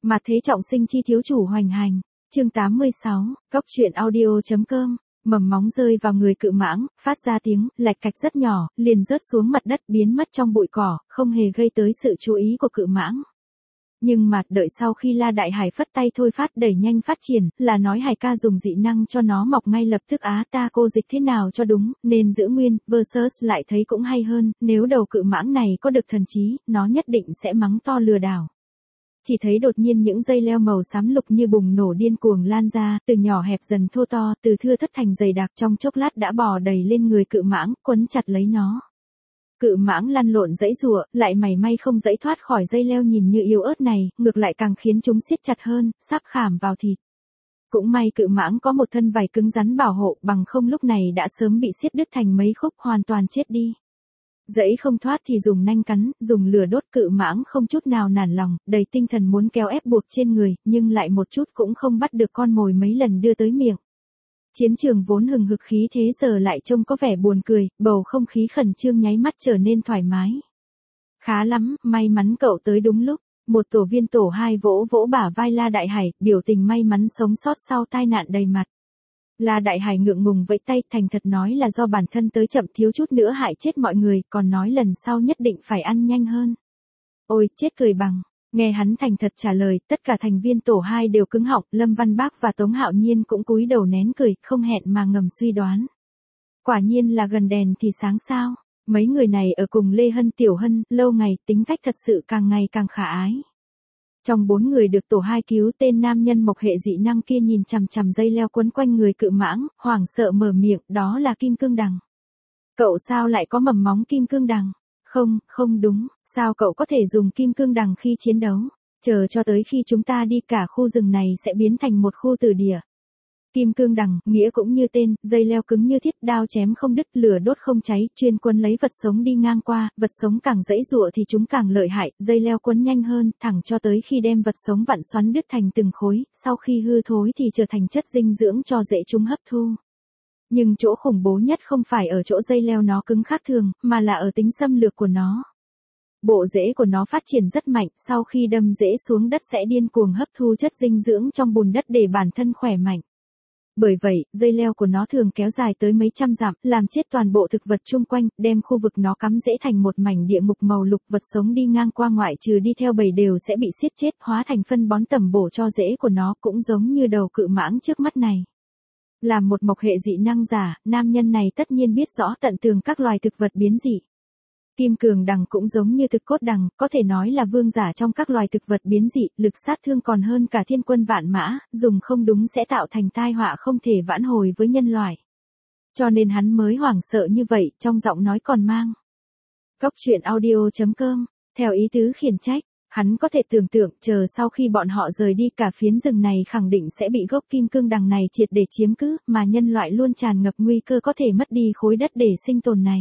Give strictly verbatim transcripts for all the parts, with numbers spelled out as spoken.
Mà thế trọng sinh chi thiếu chủ hoành hành. Chương tám mươi sáu, Cóc truyện audio chấm com. Mầm móng rơi vào người cự mãng, phát ra tiếng lạch cạch rất nhỏ, liền rớt xuống mặt đất biến mất trong bụi cỏ, không hề gây tới sự chú ý của cự mãng. Nhưng mà, đợi sau khi La Đại Hải phất tay thôi phát đẩy nhanh phát triển, là nói Hải ca dùng dị năng cho nó mọc ngay lập tức á ta cô dịch thế nào cho đúng, nên giữ nguyên, versus lại thấy cũng hay hơn, nếu đầu cự mãng này có được thần trí, nó nhất định sẽ mắng to lừa đảo. Chỉ thấy đột nhiên những dây leo màu xám lục như bùng nổ điên cuồng lan ra, từ nhỏ hẹp dần thô to, từ thưa thất thành dày đặc trong chốc lát đã bò đầy lên người cự mãng, quấn chặt lấy nó. Cự mãng lăn lộn giãy giụa, lại mảy may không giãy thoát khỏi dây leo nhìn như yếu ớt này, ngược lại càng khiến chúng siết chặt hơn, sắp khảm vào thịt. Cũng may cự mãng có một thân vảy cứng rắn bảo hộ, bằng không lúc này đã sớm bị siết đứt thành mấy khúc hoàn toàn chết đi. Dãy không thoát thì dùng nanh cắn, dùng lửa đốt, cự mãng không chút nào nản lòng, đầy tinh thần muốn kéo ép buộc trên người, nhưng lại một chút cũng không bắt được con mồi mấy lần đưa tới miệng. Chiến trường vốn hừng hực khí thế giờ lại trông có vẻ buồn cười, bầu không khí khẩn trương nháy mắt trở nên thoải mái. Khá lắm, may mắn cậu tới đúng lúc. Một tổ viên tổ hai vỗ vỗ bả vai La Đại Hải, biểu tình may mắn sống sót sau tai nạn đầy mặt. La Đại Hải ngượng ngùng vẫy tay, thành thật nói là do bản thân tới chậm thiếu chút nữa hại chết mọi người, còn nói lần sau nhất định phải ăn nhanh hơn. Ôi, chết cười bằng. Nghe hắn thành thật trả lời, tất cả thành viên tổ hai đều cứng họng, Lâm Văn Bác và Tống Hạo Nhiên cũng cúi đầu nén cười, không hẹn mà ngầm suy đoán. Quả nhiên là gần đèn thì sáng sao, mấy người này ở cùng Lê Hân Tiểu Hân, lâu ngày, tính cách thật sự càng ngày càng khả ái. Trong bốn người được tổ hai cứu, tên nam nhân mộc hệ dị năng kia nhìn chằm chằm dây leo quấn quanh người cự mãng, hoảng sợ mở miệng, đó là kim cương đằng. Cậu sao lại có mầm móng kim cương đằng? Không, không đúng, sao cậu có thể dùng kim cương đằng khi chiến đấu? Chờ cho tới khi chúng ta đi cả khu rừng này sẽ biến thành một khu tử địa. Kim cương đằng, nghĩa cũng như tên, dây leo cứng như thiết, đao chém không đứt, lửa đốt không cháy, chuyên quấn lấy vật sống đi ngang qua, vật sống càng giãy giụa thì chúng càng lợi hại, dây leo quấn nhanh hơn, thẳng cho tới khi đem vật sống vặn xoắn đứt thành từng khối, sau khi hư thối thì trở thành chất dinh dưỡng cho dễ chúng hấp thu. Nhưng chỗ khủng bố nhất không phải ở chỗ dây leo nó cứng khác thường, mà là ở tính xâm lược của nó. Bộ rễ của nó phát triển rất mạnh, sau khi đâm rễ xuống đất sẽ điên cuồng hấp thu chất dinh dưỡng trong bùn đất để bản thân khỏe mạnh. Bởi vậy, dây leo của nó thường kéo dài tới mấy trăm dặm, làm chết toàn bộ thực vật chung quanh, đem khu vực nó cắm rễ thành một mảnh địa ngục màu lục, vật sống đi ngang qua ngoại trừ đi theo bầy đều sẽ bị siết chết, hóa thành phân bón tầm bổ cho rễ của nó, cũng giống như đầu cự mãng trước mắt này. Làm một mộc hệ dị năng giả, nam nhân này tất nhiên biết rõ tận tường các loài thực vật biến dị. Kim cương đằng cũng giống như thực cốt đằng, có thể nói là vương giả trong các loài thực vật biến dị, lực sát thương còn hơn cả thiên quân vạn mã, dùng không đúng sẽ tạo thành tai họa không thể vãn hồi với nhân loại. Cho nên hắn mới hoảng sợ như vậy, trong giọng nói còn mang. Cóc truyện audio chấm com, theo ý tứ khiển trách, hắn có thể tưởng tượng chờ sau khi bọn họ rời đi cả phiến rừng này khẳng định sẽ bị gốc kim cương đằng này triệt để chiếm cứ, mà nhân loại luôn tràn ngập nguy cơ có thể mất đi khối đất để sinh tồn này.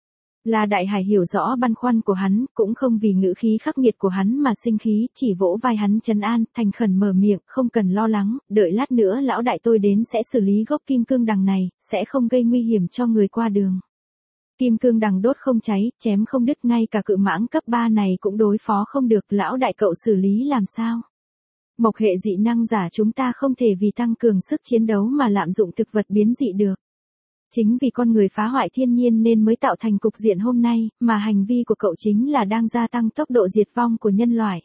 La Đại Hải hiểu rõ băn khoăn của hắn, cũng không vì ngữ khí khắc nghiệt của hắn mà sinh khí, chỉ vỗ vai hắn trấn an, thành khẩn mở miệng, không cần lo lắng, đợi lát nữa lão đại tôi đến sẽ xử lý gốc kim cương đằng này, sẽ không gây nguy hiểm cho người qua đường. Kim cương đằng đốt không cháy, chém không đứt, ngay cả cự mãng cấp ba này cũng đối phó không được, lão đại cậu xử lý làm sao? Mộc hệ dị năng giả chúng ta không thể vì tăng cường sức chiến đấu mà lạm dụng thực vật biến dị được. Chính vì con người phá hoại thiên nhiên nên mới tạo thành cục diện hôm nay, mà hành vi của cậu chính là đang gia tăng tốc độ diệt vong của nhân loại.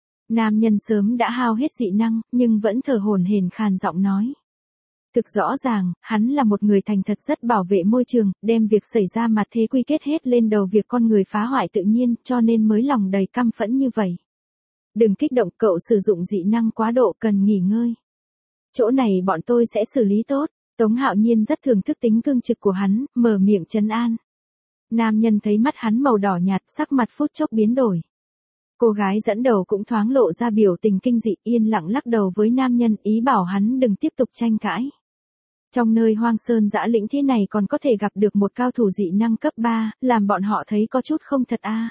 Nam nhân sớm đã hao hết dị năng, nhưng vẫn thở hổn hển khàn giọng nói. Thực rõ ràng, hắn là một người thành thật rất bảo vệ môi trường, đem việc xảy ra mặt thế quy kết hết lên đầu việc con người phá hoại tự nhiên, cho nên mới lòng đầy căm phẫn như vậy. Đừng kích động, cậu sử dụng dị năng quá độ, cần nghỉ ngơi. Chỗ này bọn tôi sẽ xử lý tốt. Tống Hạo Nhiên rất thưởng thức tính cương trực của hắn, mở miệng trấn an. Nam nhân thấy mắt hắn màu đỏ nhạt, sắc mặt phút chốc biến đổi. Cô gái dẫn đầu cũng thoáng lộ ra biểu tình kinh dị, yên lặng lắc đầu với nam nhân, ý bảo hắn đừng tiếp tục tranh cãi. Trong nơi hoang sơn dã lĩnh thế này còn có thể gặp được một cao thủ dị năng cấp ba, làm bọn họ thấy có chút không thật a. À.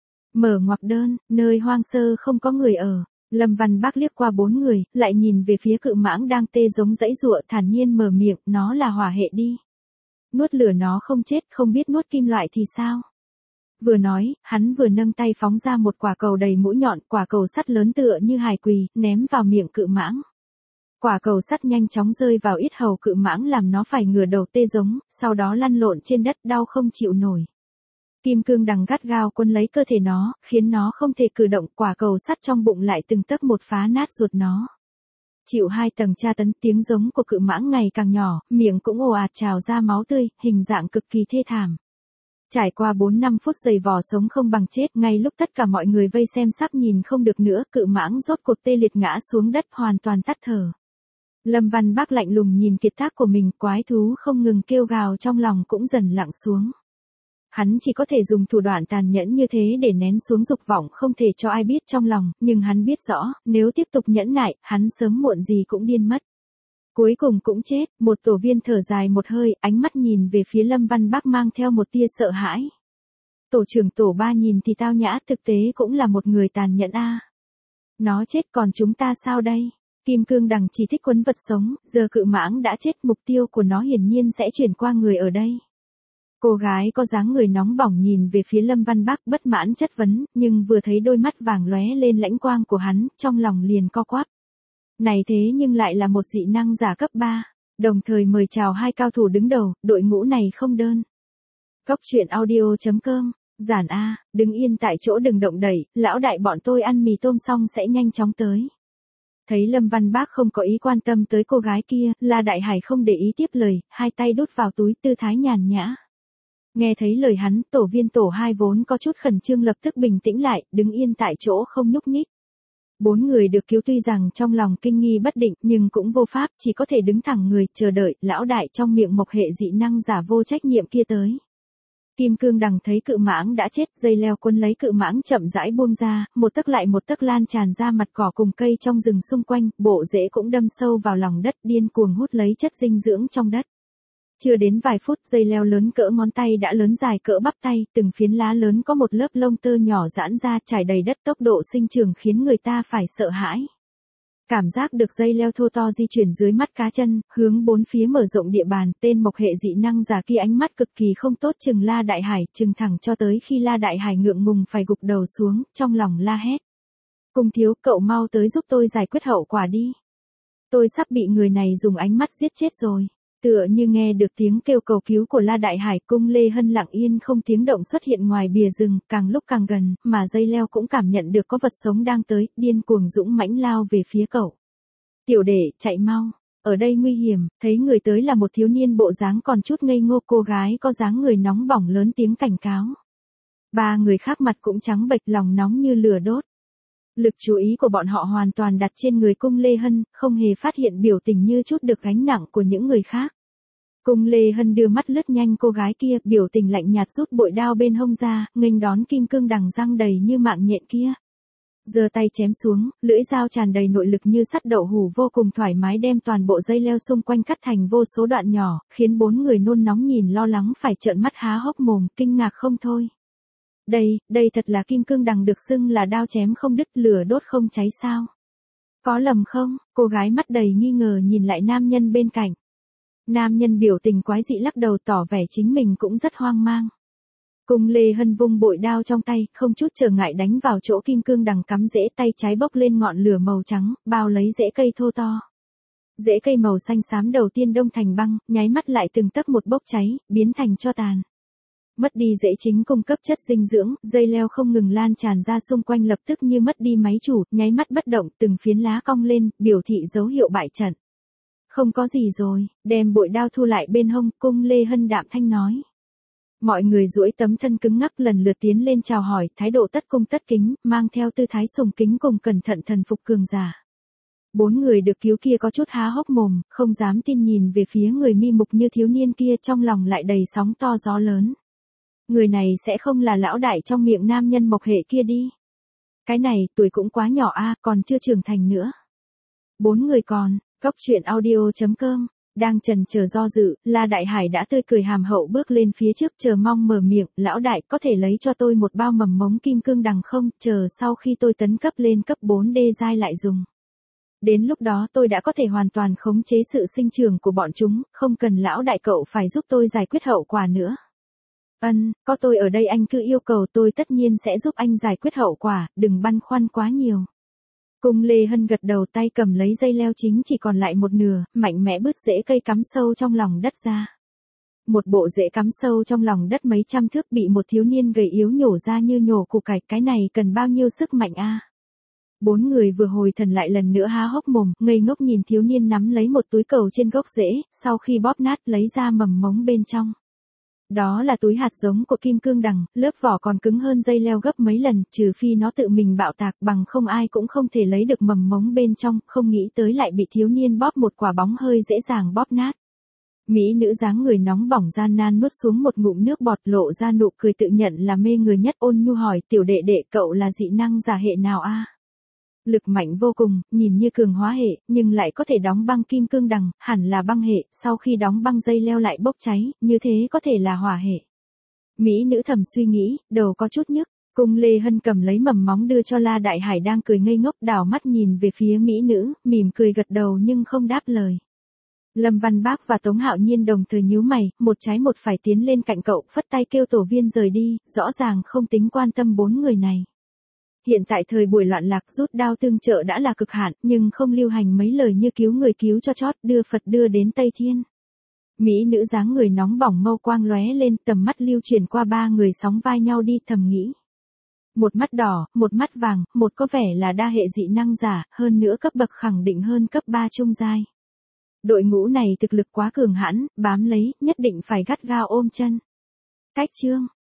Mở ngoặc đơn, nơi hoang sơ không có người ở. Lâm Văn Bác liếc qua bốn người, lại nhìn về phía cự mãng đang tê giống dãy giụa, thản nhiên mở miệng, nó là hỏa hệ đi. Nuốt lửa nó không chết, không biết nuốt kim loại thì sao? Vừa nói, hắn vừa nâng tay phóng ra một quả cầu đầy mũi nhọn, quả cầu sắt lớn tựa như hài quỳ, ném vào miệng cự mãng. Quả cầu sắt nhanh chóng rơi vào yết hầu cự mãng làm nó phải ngửa đầu tê giống, sau đó lăn lộn trên đất đau không chịu nổi. Kim cương đằng gắt gao quấn lấy cơ thể nó, khiến nó không thể cử động, quả cầu sắt trong bụng lại từng tấc một phá nát ruột nó. Chịu hai tầng tra tấn, tiếng giống của cự mãng ngày càng nhỏ, miệng cũng ồ ạt trào ra máu tươi, hình dạng cực kỳ thê thảm. Trải qua bốn năm phút giày vò sống không bằng chết, ngay lúc tất cả mọi người vây xem sắp nhìn không được nữa, cự mãng rốt cuộc tê liệt ngã xuống đất hoàn toàn tắt thở. Lâm Văn Bác lạnh lùng nhìn kiệt tác của mình, quái thú không ngừng kêu gào trong lòng cũng dần lặng xuống. Hắn chỉ có thể dùng thủ đoạn tàn nhẫn như thế để nén xuống dục vọng không thể cho ai biết trong lòng, nhưng hắn biết rõ, nếu tiếp tục nhẫn nại, hắn sớm muộn gì cũng điên mất. Cuối cùng cũng chết, một tổ viên thở dài một hơi, ánh mắt nhìn về phía Lâm Văn Bác mang theo một tia sợ hãi. Tổ trưởng tổ ba nhìn thì tao nhã, thực tế cũng là một người tàn nhẫn a. Nó chết còn chúng ta sao đây? Kim cương đằng chỉ thích quấn vật sống, giờ cự mãng đã chết, mục tiêu của nó hiển nhiên sẽ chuyển qua người ở đây. Cô gái có dáng người nóng bỏng nhìn về phía Lâm Văn Bác bất mãn chất vấn, nhưng vừa thấy đôi mắt vàng lóe lên lãnh quang của hắn, trong lòng liền co quắp. Này thế nhưng lại là một dị năng giả cấp ba, đồng thời mời chào hai cao thủ đứng đầu, đội ngũ này không đơn. Cốc truyện audio chấm com, giản A, đứng yên tại chỗ đừng động đẩy, lão đại bọn tôi ăn mì tôm xong sẽ nhanh chóng tới. Thấy Lâm Văn Bác không có ý quan tâm tới cô gái kia, La Đại Hải không để ý tiếp lời, hai tay đút vào túi tư thái nhàn nhã. Nghe thấy lời hắn, tổ viên tổ hai vốn có chút khẩn trương lập tức bình tĩnh lại, đứng yên tại chỗ không nhúc nhích. Bốn người được cứu tuy rằng trong lòng kinh nghi bất định, nhưng cũng vô pháp, chỉ có thể đứng thẳng người, chờ đợi, lão đại trong miệng mộc hệ dị năng giả vô trách nhiệm kia tới. Kim cương đằng thấy cự mãng đã chết, dây leo quấn lấy cự mãng chậm rãi buông ra, một tấc lại một tấc lan tràn ra mặt cỏ cùng cây trong rừng xung quanh, bộ rễ cũng đâm sâu vào lòng đất, điên cuồng hút lấy chất dinh dưỡng trong đất. Chưa đến vài phút, dây leo lớn cỡ ngón tay đã lớn dài cỡ bắp tay, từng phiến lá lớn có một lớp lông tơ nhỏ giãn ra trải đầy đất, tốc độ sinh trưởng khiến người ta phải sợ hãi. Cảm giác được dây leo thô to di chuyển dưới mắt cá chân, hướng bốn phía mở rộng địa bàn, tên mộc hệ dị năng giả kia ánh mắt cực kỳ không tốt chừng La Đại Hải, chừng thẳng cho tới khi La Đại Hải ngượng ngùng phải gục đầu xuống, trong lòng la hét. Cung thiếu, cậu mau tới giúp tôi giải quyết hậu quả đi. Tôi sắp bị người này dùng ánh mắt giết chết rồi. Tựa như nghe được tiếng kêu cầu cứu của La Đại Hải, Cung Lê Hân lặng yên không tiếng động xuất hiện ngoài bìa rừng, càng lúc càng gần, mà dây leo cũng cảm nhận được có vật sống đang tới, điên cuồng dũng mãnh lao về phía cậu. Tiểu đệ, chạy mau, ở đây nguy hiểm, thấy người tới là một thiếu niên bộ dáng còn chút ngây ngô, cô gái có dáng người nóng bỏng lớn tiếng cảnh cáo. Ba người khác mặt cũng trắng bệch, lòng nóng như lửa đốt. Lực chú ý của bọn họ hoàn toàn đặt trên người Cung Lê Hân, không hề phát hiện biểu tình như chút được gánh nặng của những người khác. Cung Lê Hân đưa mắt lướt nhanh cô gái kia, biểu tình lạnh nhạt rút bội đao bên hông ra, nghênh đón kim cương đằng răng đầy như mạng nhện kia. Giơ tay chém xuống, lưỡi dao tràn đầy nội lực như sắt đậu hủ vô cùng thoải mái đem toàn bộ dây leo xung quanh cắt thành vô số đoạn nhỏ, khiến bốn người nôn nóng nhìn lo lắng phải trợn mắt há hốc mồm, kinh ngạc không thôi. Đây, đây thật là kim cương đằng được xưng là đao chém không đứt, lửa đốt không cháy sao? Có lầm không? Cô gái mắt đầy nghi ngờ nhìn lại nam nhân bên cạnh. Nam nhân biểu tình quái dị lắc đầu tỏ vẻ chính mình cũng rất hoang mang. Cung Lê Hân vung bội đao trong tay, không chút trở ngại đánh vào chỗ kim cương đằng cắm rễ, tay trái bốc lên ngọn lửa màu trắng, bao lấy rễ cây thô to. Rễ cây màu xanh xám đầu tiên đông thành băng, nháy mắt lại từng tấc một bốc cháy, biến thành tro tàn. Mất đi rễ chính cung cấp chất dinh dưỡng, dây leo không ngừng lan tràn ra xung quanh lập tức như mất đi máy chủ, nháy mắt bất động, từng phiến lá cong lên, biểu thị dấu hiệu bại trận. Không có gì rồi, đem bội đao thu lại bên hông, Cung Lê Hân đạm thanh nói. Mọi người duỗi tấm thân cứng ngắc lần lượt tiến lên chào hỏi, thái độ tất cung tất kính, mang theo tư thái sùng kính cùng cẩn thận thần phục cường giả. Bốn người được cứu kia có chút há hốc mồm, không dám tin nhìn về phía người mi mục như thiếu niên kia, trong lòng lại đầy sóng to gió lớn. Người này sẽ không là lão đại trong miệng nam nhân mộc hệ kia đi. Cái này, tuổi cũng quá nhỏ a, còn chưa trưởng thành nữa. Bốn người còn, cốc truyện audio chấm com, đang chần chờ do dự, La Đại Hải đã tươi cười hàm hậu bước lên phía trước chờ mong mở miệng, lão đại có thể lấy cho tôi một bao mầm mống kim cương đằng không, chờ sau khi tôi tấn cấp lên cấp bốn đê giai lại dùng. Đến lúc đó tôi đã có thể hoàn toàn khống chế sự sinh trưởng của bọn chúng, không cần lão đại cậu phải giúp tôi giải quyết hậu quả nữa. Ân, có tôi ở đây anh cứ yêu cầu tôi tất nhiên sẽ giúp anh giải quyết hậu quả, đừng băn khoăn quá nhiều. Cung Lê Hân gật đầu, tay cầm lấy dây leo chính chỉ còn lại một nửa, mạnh mẽ bứt rễ cây cắm sâu trong lòng đất ra. Một bộ rễ cắm sâu trong lòng đất mấy trăm thước bị một thiếu niên gầy yếu nhổ ra như nhổ củ cải, cái này cần bao nhiêu sức mạnh a? Bốn người vừa hồi thần lại lần nữa há hốc mồm, ngây ngốc nhìn thiếu niên nắm lấy một túi cầu trên gốc rễ, sau khi bóp nát lấy ra mầm mống bên trong. Đó là túi hạt giống của kim cương đằng, lớp vỏ còn cứng hơn dây leo gấp mấy lần, trừ phi nó tự mình bạo tạc, bằng không ai cũng không thể lấy được mầm mống bên trong, không nghĩ tới lại bị thiếu niên bóp một quả bóng hơi dễ dàng bóp nát. Mỹ nữ dáng người nóng bỏng gian nan nuốt xuống một ngụm nước bọt, lộ ra nụ cười tự nhận là mê người nhất, ôn nhu hỏi, tiểu đệ đệ cậu là dị năng giả hệ nào a? Lực mạnh vô cùng, nhìn như cường hóa hệ, nhưng lại có thể đóng băng kim cương đằng, hẳn là băng hệ, sau khi đóng băng dây leo lại bốc cháy, như thế có thể là hỏa hệ. Mỹ nữ thầm suy nghĩ, đầu có chút nhức. Cung Lê Hân cầm lấy mầm móng đưa cho La Đại Hải đang cười ngây ngốc, đảo mắt nhìn về phía mỹ nữ, mỉm cười gật đầu nhưng không đáp lời. Lâm Văn Bác và Tống Hạo Nhiên đồng thời nhíu mày, một trái một phải tiến lên cạnh cậu, phất tay kêu tổ viên rời đi, rõ ràng không tính quan tâm bốn người này. Hiện tại thời buổi loạn lạc, rút đao tương trợ đã là cực hạn, nhưng không lưu hành mấy lời như cứu người cứu cho chót, đưa Phật đưa đến Tây Thiên. Mỹ nữ dáng người nóng bỏng mâu quang lóe lên, tầm mắt lưu truyền qua ba người sóng vai nhau đi, thầm nghĩ. Một mắt đỏ, một mắt vàng, một có vẻ là đa hệ dị năng giả, hơn nữa cấp bậc khẳng định hơn cấp ba trung giai. Đội ngũ này thực lực quá cường hãn, bám lấy, nhất định phải gắt gao ôm chân. Cách chương